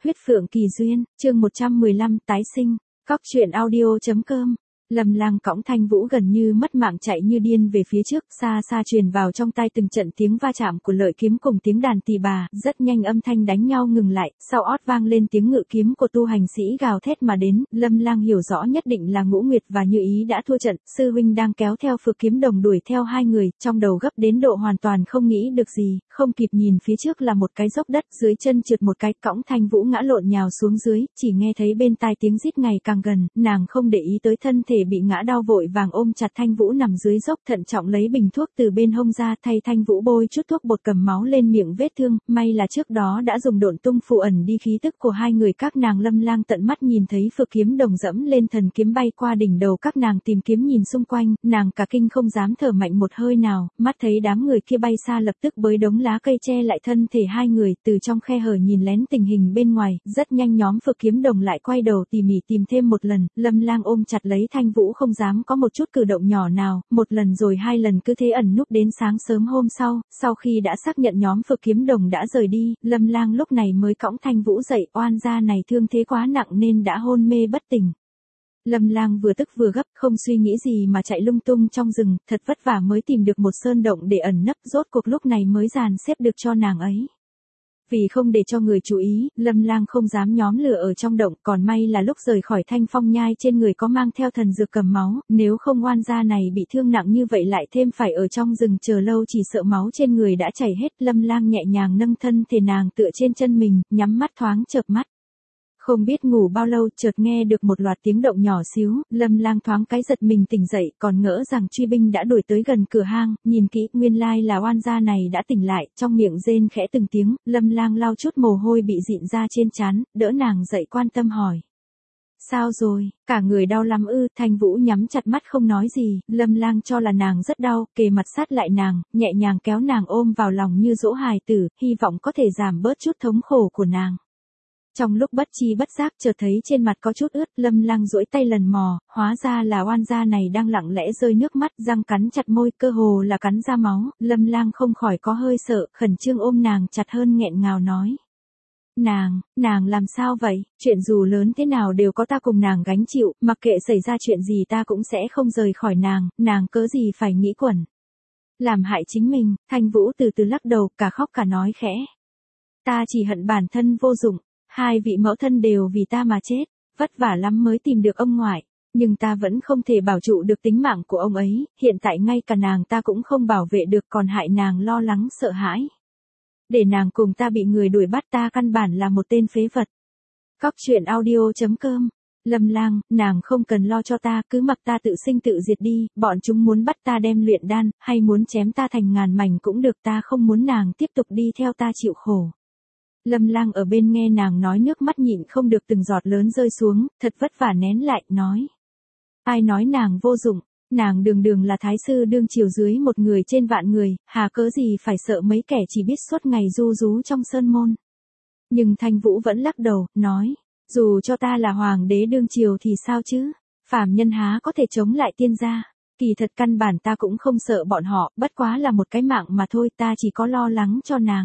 Huyết Phượng Kỳ Duyên, chương 115 tái sinh, Cóc truyện audio.com. Lâm Lang cõng Thanh Vũ gần như mất mạng chạy như điên về phía trước, xa xa truyền vào trong tai từng trận tiếng va chạm của lợi kiếm cùng tiếng đàn tỳ bà, rất nhanh âm thanh đánh nhau ngừng lại, sau ót vang lên tiếng ngự kiếm của tu hành sĩ gào thét mà đến. Lâm Lang hiểu rõ nhất định là Ngũ Nguyệt và Như Ý đã thua trận, sư huynh đang kéo theo Phượng Kiếm Đồng đuổi theo hai người, trong đầu gấp đến độ hoàn toàn không nghĩ được gì, không kịp nhìn phía trước là một cái dốc đất, dưới chân trượt một cái, cõng Thanh Vũ ngã lộn nhào xuống dưới, chỉ nghe thấy bên tai tiếng rít ngày càng gần, nàng không để ý tới thân thể bị ngã đau vội vàng ôm chặt Thanh Vũ nằm dưới dốc, thận trọng lấy bình thuốc từ bên hông ra, thay Thanh Vũ bôi chút thuốc bột cầm máu lên miệng vết thương, may là trước đó đã dùng độn tung phù ẩn đi khí tức của hai người các nàng. Lâm Lang tận mắt nhìn thấy Phượng Kiếm Đồng dẫm lên thần kiếm bay qua đỉnh đầu các nàng, tìm kiếm nhìn xung quanh, nàng cả kinh không dám thở mạnh một hơi nào, mắt thấy đám người kia bay xa lập tức bới đống lá cây che lại thân thể hai người, từ trong khe hở nhìn lén tình hình bên ngoài, rất nhanh nhóm Phượng Kiếm Đồng lại quay đầu tỉ mỉ tìm thêm một lần. Lâm Lang ôm chặt lấy Thanh Vũ không dám có một chút cử động nhỏ nào, một lần rồi hai lần cứ thế ẩn núp đến sáng sớm hôm sau khi đã xác nhận nhóm Phượng Kiếm Đồng đã rời đi, Lâm Lang lúc này mới cõng Thanh Vũ dậy, oan gia này thương thế quá nặng nên đã hôn mê bất tỉnh. Lâm Lang vừa tức vừa gấp, không suy nghĩ gì mà chạy lung tung trong rừng, thật vất vả mới tìm được một sơn động để ẩn nấp, rốt cuộc lúc này mới dàn xếp được cho nàng ấy. Vì không để cho người chú ý, Lâm Lang không dám nhóm lửa ở trong động, còn may là lúc rời khỏi Thanh Phong Nhai trên người có mang theo thần dược cầm máu, nếu không oan gia này bị thương nặng như vậy lại thêm phải ở trong rừng chờ lâu chỉ sợ máu trên người đã chảy hết. Lâm Lang nhẹ nhàng nâng thân thể nàng tựa trên chân mình, nhắm mắt thoáng chợp mắt. Không biết ngủ bao lâu, chợt nghe được một loạt tiếng động nhỏ xíu, Lâm Lang thoáng cái giật mình tỉnh dậy, còn ngỡ rằng truy binh đã đuổi tới gần cửa hang, nhìn kỹ, nguyên lai là oan gia này đã tỉnh lại, trong miệng rên khẽ từng tiếng. Lâm Lang lau chút mồ hôi bị dịn ra trên trán, đỡ nàng dậy quan tâm hỏi. Sao rồi, cả người đau lắm ư? Thanh Vũ nhắm chặt mắt không nói gì, Lâm Lang cho là nàng rất đau, kề mặt sát lại nàng, nhẹ nhàng kéo nàng ôm vào lòng như dỗ hài tử, hy vọng có thể giảm bớt chút thống khổ của nàng. Trong lúc bất chi bất giác chợt thấy trên mặt có chút ướt, Lâm Lang duỗi tay lần mò, hóa ra là oan gia này đang lặng lẽ rơi nước mắt, răng cắn chặt môi, cơ hồ là cắn ra máu. Lâm Lang không khỏi có hơi sợ, khẩn trương ôm nàng chặt hơn, nghẹn ngào nói. Nàng làm sao vậy? Chuyện dù lớn thế nào đều có ta cùng nàng gánh chịu, mặc kệ xảy ra chuyện gì ta cũng sẽ không rời khỏi nàng cớ gì phải nghĩ quẩn. Làm hại chính mình. Thanh Vũ từ từ lắc đầu, cả khóc cả nói khẽ. Ta chỉ hận bản thân vô dụng. Hai vị mẫu thân đều vì ta mà chết, vất vả lắm mới tìm được ông ngoại, nhưng ta vẫn không thể bảo trụ được tính mạng của ông ấy, hiện tại ngay cả nàng ta cũng không bảo vệ được, còn hại nàng lo lắng sợ hãi. Để nàng cùng ta bị người đuổi bắt, ta căn bản là một tên phế vật. Cóc truyện audio.com. Lâm Lang, nàng không cần lo cho ta, cứ mặc ta tự sinh tự diệt đi, bọn chúng muốn bắt ta đem luyện đan, hay muốn chém ta thành ngàn mảnh cũng được, ta không muốn nàng tiếp tục đi theo ta chịu khổ. Lâm Lang ở bên nghe nàng nói, nước mắt nhịn không được từng giọt lớn rơi xuống, thật vất vả nén lại, nói. Ai nói nàng vô dụng, nàng đường là thái sư đương triều dưới một người trên vạn người, hà cớ gì phải sợ mấy kẻ chỉ biết suốt ngày ru rú trong sơn môn. Nhưng Thanh Vũ vẫn lắc đầu, nói, dù cho ta là hoàng đế đương triều thì sao chứ, phàm nhân há có thể chống lại tiên gia, kỳ thật căn bản ta cũng không sợ bọn họ, bất quá là một cái mạng mà thôi, ta chỉ có lo lắng cho nàng.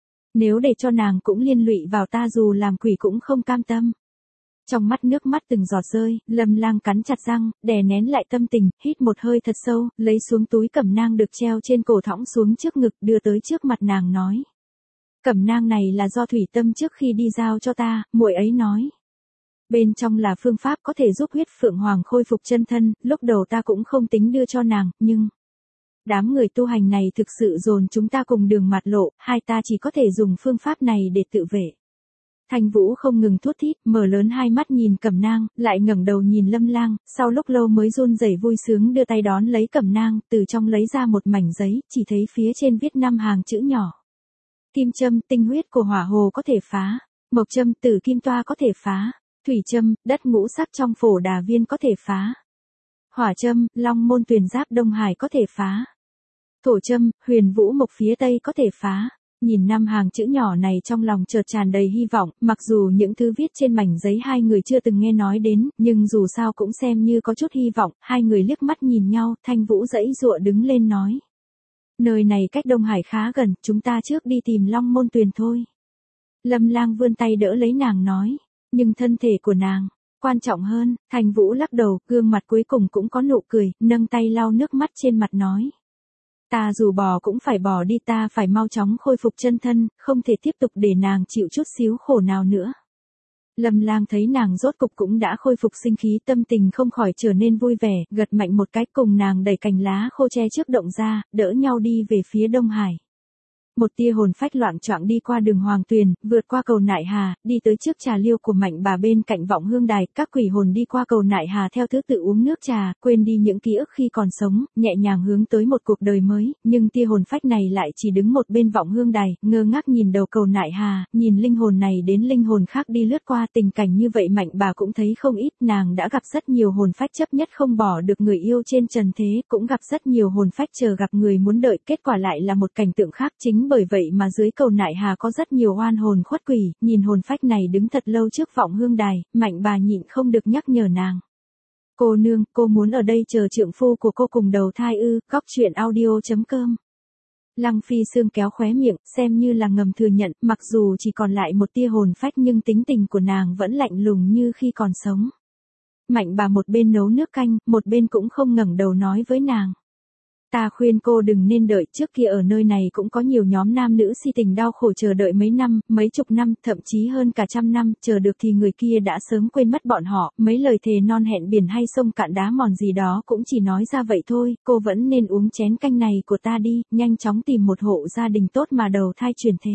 Nếu để cho nàng cũng liên lụy vào ta dù làm quỷ cũng không cam tâm. Trong mắt nước mắt từng giọt rơi, Lâm Lang cắn chặt răng, đè nén lại tâm tình, hít một hơi thật sâu, lấy xuống túi cẩm nang được treo trên cổ thõng xuống trước ngực, đưa tới trước mặt nàng nói. Cẩm nang này là do Thủy Tâm trước khi đi giao cho ta, muội ấy nói. Bên trong là phương pháp có thể giúp huyết phượng hoàng khôi phục chân thân, lúc đầu ta cũng không tính đưa cho nàng, nhưng... Đám người tu hành này thực sự dồn chúng ta cùng đường mặt lộ, hai ta chỉ có thể dùng phương pháp này để tự vệ. Thanh Vũ không ngừng thút thít, mở lớn hai mắt nhìn cẩm nang, lại ngẩng đầu nhìn Lâm Lang, sau lúc lâu mới run rẩy vui sướng đưa tay đón lấy cẩm nang, từ trong lấy ra một mảnh giấy, chỉ thấy phía trên viết 5 hàng chữ nhỏ. Kim châm, tinh huyết của hỏa hồ có thể phá. Mộc châm, tử kim toa có thể phá. Thủy châm, đất ngũ sắc trong phổ đà viên có thể phá. Hỏa châm, long môn tuyền giáp Đông Hải có thể phá. Thổ châm, huyền vũ mộc phía tây có thể phá. Nhìn 5 hàng chữ nhỏ này trong lòng chợt tràn đầy hy vọng, mặc dù những thứ viết trên mảnh giấy hai người chưa từng nghe nói đến, nhưng dù sao cũng xem như có chút hy vọng. Hai người liếc mắt nhìn nhau, Thanh Vũ giãy giụa đứng lên nói. Nơi này cách Đông Hải khá gần, chúng ta trước đi tìm long môn tuyền thôi. Lâm Lang vươn tay đỡ lấy nàng nói, nhưng thân thể của nàng, quan trọng hơn. Thành Vũ lắc đầu, gương mặt cuối cùng cũng có nụ cười, nâng tay lau nước mắt trên mặt nói. Ta dù bỏ cũng phải bỏ đi, ta phải mau chóng khôi phục chân thân, không thể tiếp tục để nàng chịu chút xíu khổ nào nữa. Lâm Lang thấy nàng rốt cục cũng đã khôi phục sinh khí, tâm tình không khỏi trở nên vui vẻ, gật mạnh một cái cùng nàng đẩy cành lá khô che trước động ra, đỡ nhau đi về phía Đông Hải. Một tia hồn phách loạng choạng đi qua đường Hoàng Tuyền, vượt qua cầu Nại Hà, đi tới trước trà liêu của Mạnh Bà bên cạnh Vọng Hương Đài, các quỷ hồn đi qua cầu Nại Hà theo thứ tự uống nước trà, quên đi những ký ức khi còn sống, nhẹ nhàng hướng tới một cuộc đời mới, nhưng tia hồn phách này lại chỉ đứng một bên Vọng Hương Đài, ngơ ngác nhìn đầu cầu Nại Hà, nhìn linh hồn này đến linh hồn khác đi lướt qua. Tình cảnh như vậy Mạnh Bà cũng thấy không ít, nàng đã gặp rất nhiều hồn phách chấp nhất không bỏ được người yêu trên trần thế, cũng gặp rất nhiều hồn phách chờ gặp người muốn đợi, kết quả lại là một cảnh tượng khác. Chính bởi vậy mà dưới cầu Nại Hà có rất nhiều oan hồn khuất quỷ, nhìn hồn phách này đứng thật lâu trước Vọng Hương Đài, Mạnh Bà nhịn không được nhắc nhở nàng. Cô nương, cô muốn ở đây chờ trượng phu của cô cùng đầu thai ư? Góc truyện audio.com. Lăng Phi Sương kéo khóe miệng, xem như là ngầm thừa nhận, mặc dù chỉ còn lại một tia hồn phách nhưng tính tình của nàng vẫn lạnh lùng như khi còn sống. Mạnh Bà một bên nấu nước canh, một bên cũng không ngẩng đầu nói với nàng. Ta khuyên cô đừng nên đợi, trước kia ở nơi này cũng có nhiều nhóm nam nữ si tình đau khổ chờ đợi mấy năm, mấy chục năm, thậm chí hơn cả trăm năm, chờ được thì người kia đã sớm quên mất bọn họ, mấy lời thề non hẹn biển hay sông cạn đá mòn gì đó cũng chỉ nói ra vậy thôi, cô vẫn nên uống chén canh này của ta đi, nhanh chóng tìm một hộ gia đình tốt mà đầu thai chuyển thế.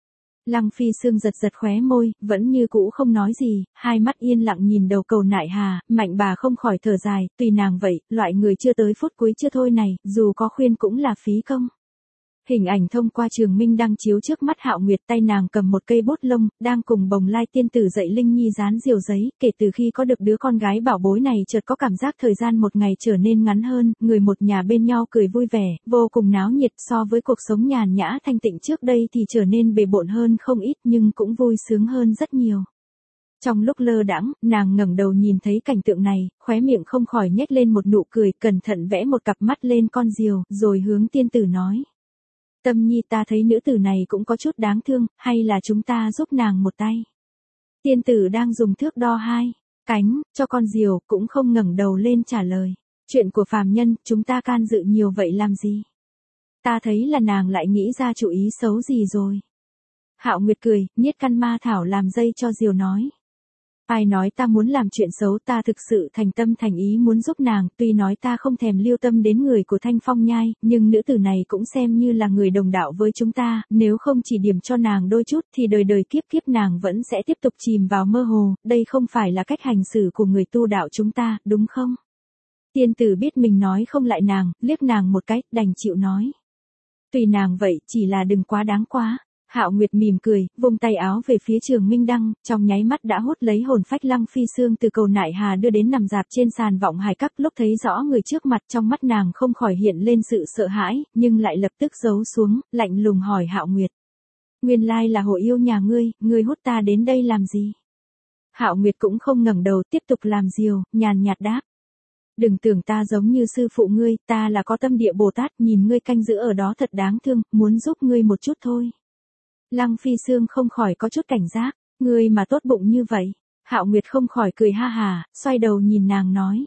Lăng Phi Sương giật giật khóe môi, vẫn như cũ không nói gì, hai mắt yên lặng nhìn đầu cầu Nại Hà. Mạnh Bà không khỏi thở dài, tùy nàng vậy, loại người chưa tới phút cuối chưa thôi này, dù có khuyên cũng là phí công. Hình ảnh thông qua trường minh đang chiếu trước mắt Hạo Nguyệt, tay nàng cầm một cây bút lông, đang cùng Bồng Lai tiên tử dạy Linh Nhi dán diều giấy, kể từ khi có được đứa con gái bảo bối này chợt có cảm giác thời gian một ngày trở nên ngắn hơn, người một nhà bên nhau cười vui vẻ, vô cùng náo nhiệt, so với cuộc sống nhàn nhã thanh tịnh trước đây thì trở nên bề bộn hơn không ít nhưng cũng vui sướng hơn rất nhiều. Trong lúc lơ đãng, nàng ngẩng đầu nhìn thấy cảnh tượng này, khóe miệng không khỏi nhếch lên một nụ cười, cẩn thận vẽ một cặp mắt lên con diều, rồi hướng tiên tử nói. Tâm Nhi, ta thấy nữ tử này cũng có chút đáng thương, hay là chúng ta giúp nàng một tay. Tiên tử đang dùng thước đo hai cánh cho con diều, cũng không ngẩng đầu lên trả lời. Chuyện của phàm nhân, chúng ta can dự nhiều vậy làm gì? Ta thấy là nàng lại nghĩ ra chủ ý xấu gì rồi. Hạo Nguyệt cười, nhiết căn ma thảo làm dây cho diều nói. Ai nói ta muốn làm chuyện xấu, ta thực sự thành tâm thành ý muốn giúp nàng, tuy nói ta không thèm lưu tâm đến người của Thanh Phong Nhai, nhưng nữ tử này cũng xem như là người đồng đạo với chúng ta, nếu không chỉ điểm cho nàng đôi chút thì đời đời kiếp kiếp nàng vẫn sẽ tiếp tục chìm vào mơ hồ, đây không phải là cách hành xử của người tu đạo chúng ta, đúng không? Tiên tử biết mình nói không lại nàng, liếc nàng một cái, đành chịu nói. Tùy nàng vậy, chỉ là đừng quá đáng quá. Hạo Nguyệt mỉm cười, vung tay áo về phía Trường Minh Đăng, trong nháy mắt đã hút lấy hồn phách Lăng Phi Sương từ cầu Nại Hà đưa đến nằm dạp trên sàn Vọng Hải Các. Lúc thấy rõ người trước mặt, trong mắt nàng không khỏi hiện lên sự sợ hãi, nhưng lại lập tức giấu xuống, lạnh lùng hỏi Hạo Nguyệt. Nguyên lai là hộ yêu nhà ngươi hút ta đến đây làm gì? Hạo Nguyệt cũng không ngẩng đầu, tiếp tục làm diều, nhàn nhạt đáp. Đừng tưởng ta giống như sư phụ ngươi, ta là có tâm địa Bồ Tát, nhìn ngươi canh giữ ở đó thật đáng thương, muốn giúp ngươi một chút thôi. Lăng Phi Sương không khỏi có chút cảnh giác, ngươi mà tốt bụng như vậy. Hạo Nguyệt không khỏi cười ha hà, xoay đầu nhìn nàng nói.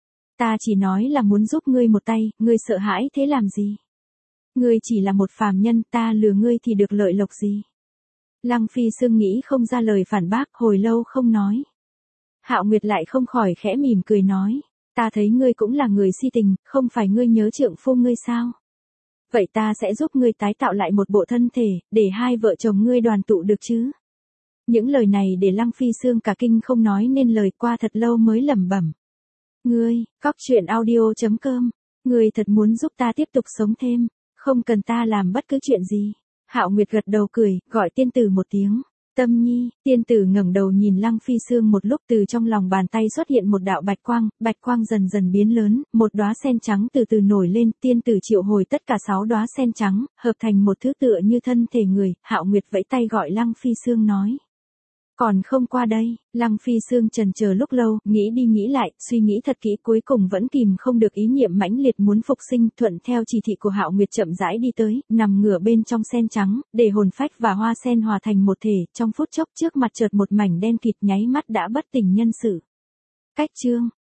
Ta chỉ nói là muốn giúp ngươi một tay, ngươi sợ hãi thế làm gì? Ngươi chỉ là một phàm nhân, ta lừa ngươi thì được lợi lộc gì? Lăng Phi Sương nghĩ không ra lời phản bác, hồi lâu không nói. Hạo Nguyệt lại không khỏi khẽ mỉm cười nói. Ta thấy ngươi cũng là người si tình, không phải ngươi nhớ trượng phu ngươi sao? Vậy ta sẽ giúp ngươi tái tạo lại một bộ thân thể, để hai vợ chồng ngươi đoàn tụ được chứ? Những lời này để Lăng Phi Sương cả kinh không nói nên lời, qua thật lâu mới lẩm bẩm. Ngươi, Góc truyện audio.com, ngươi thật muốn giúp ta tiếp tục sống thêm, không cần ta làm bất cứ chuyện gì. Hạo Nguyệt gật đầu cười, gọi tiên tử một tiếng. Tâm Nhi, tiên tử ngẩng đầu nhìn Lăng Phi Sương một lúc, từ trong lòng bàn tay xuất hiện một đạo bạch quang dần dần biến lớn, một đóa sen trắng từ từ nổi lên, tiên tử triệu hồi tất cả 6 đóa sen trắng, hợp thành một thứ tựa như thân thể người. Hạo Nguyệt vẫy tay gọi Lăng Phi Sương nói. Còn không qua đây, Lăng Phi Sương chần chờ lúc lâu, nghĩ đi nghĩ lại, suy nghĩ thật kỹ cuối cùng vẫn kìm không được ý niệm mãnh liệt muốn phục sinh, thuận theo chỉ thị của Hạo Nguyệt chậm rãi đi tới, nằm ngửa bên trong sen trắng, để hồn phách và hoa sen hòa thành một thể, trong phút chốc trước mặt chợt một mảnh đen kịt nháy mắt đã bất tỉnh nhân sự. Cách chương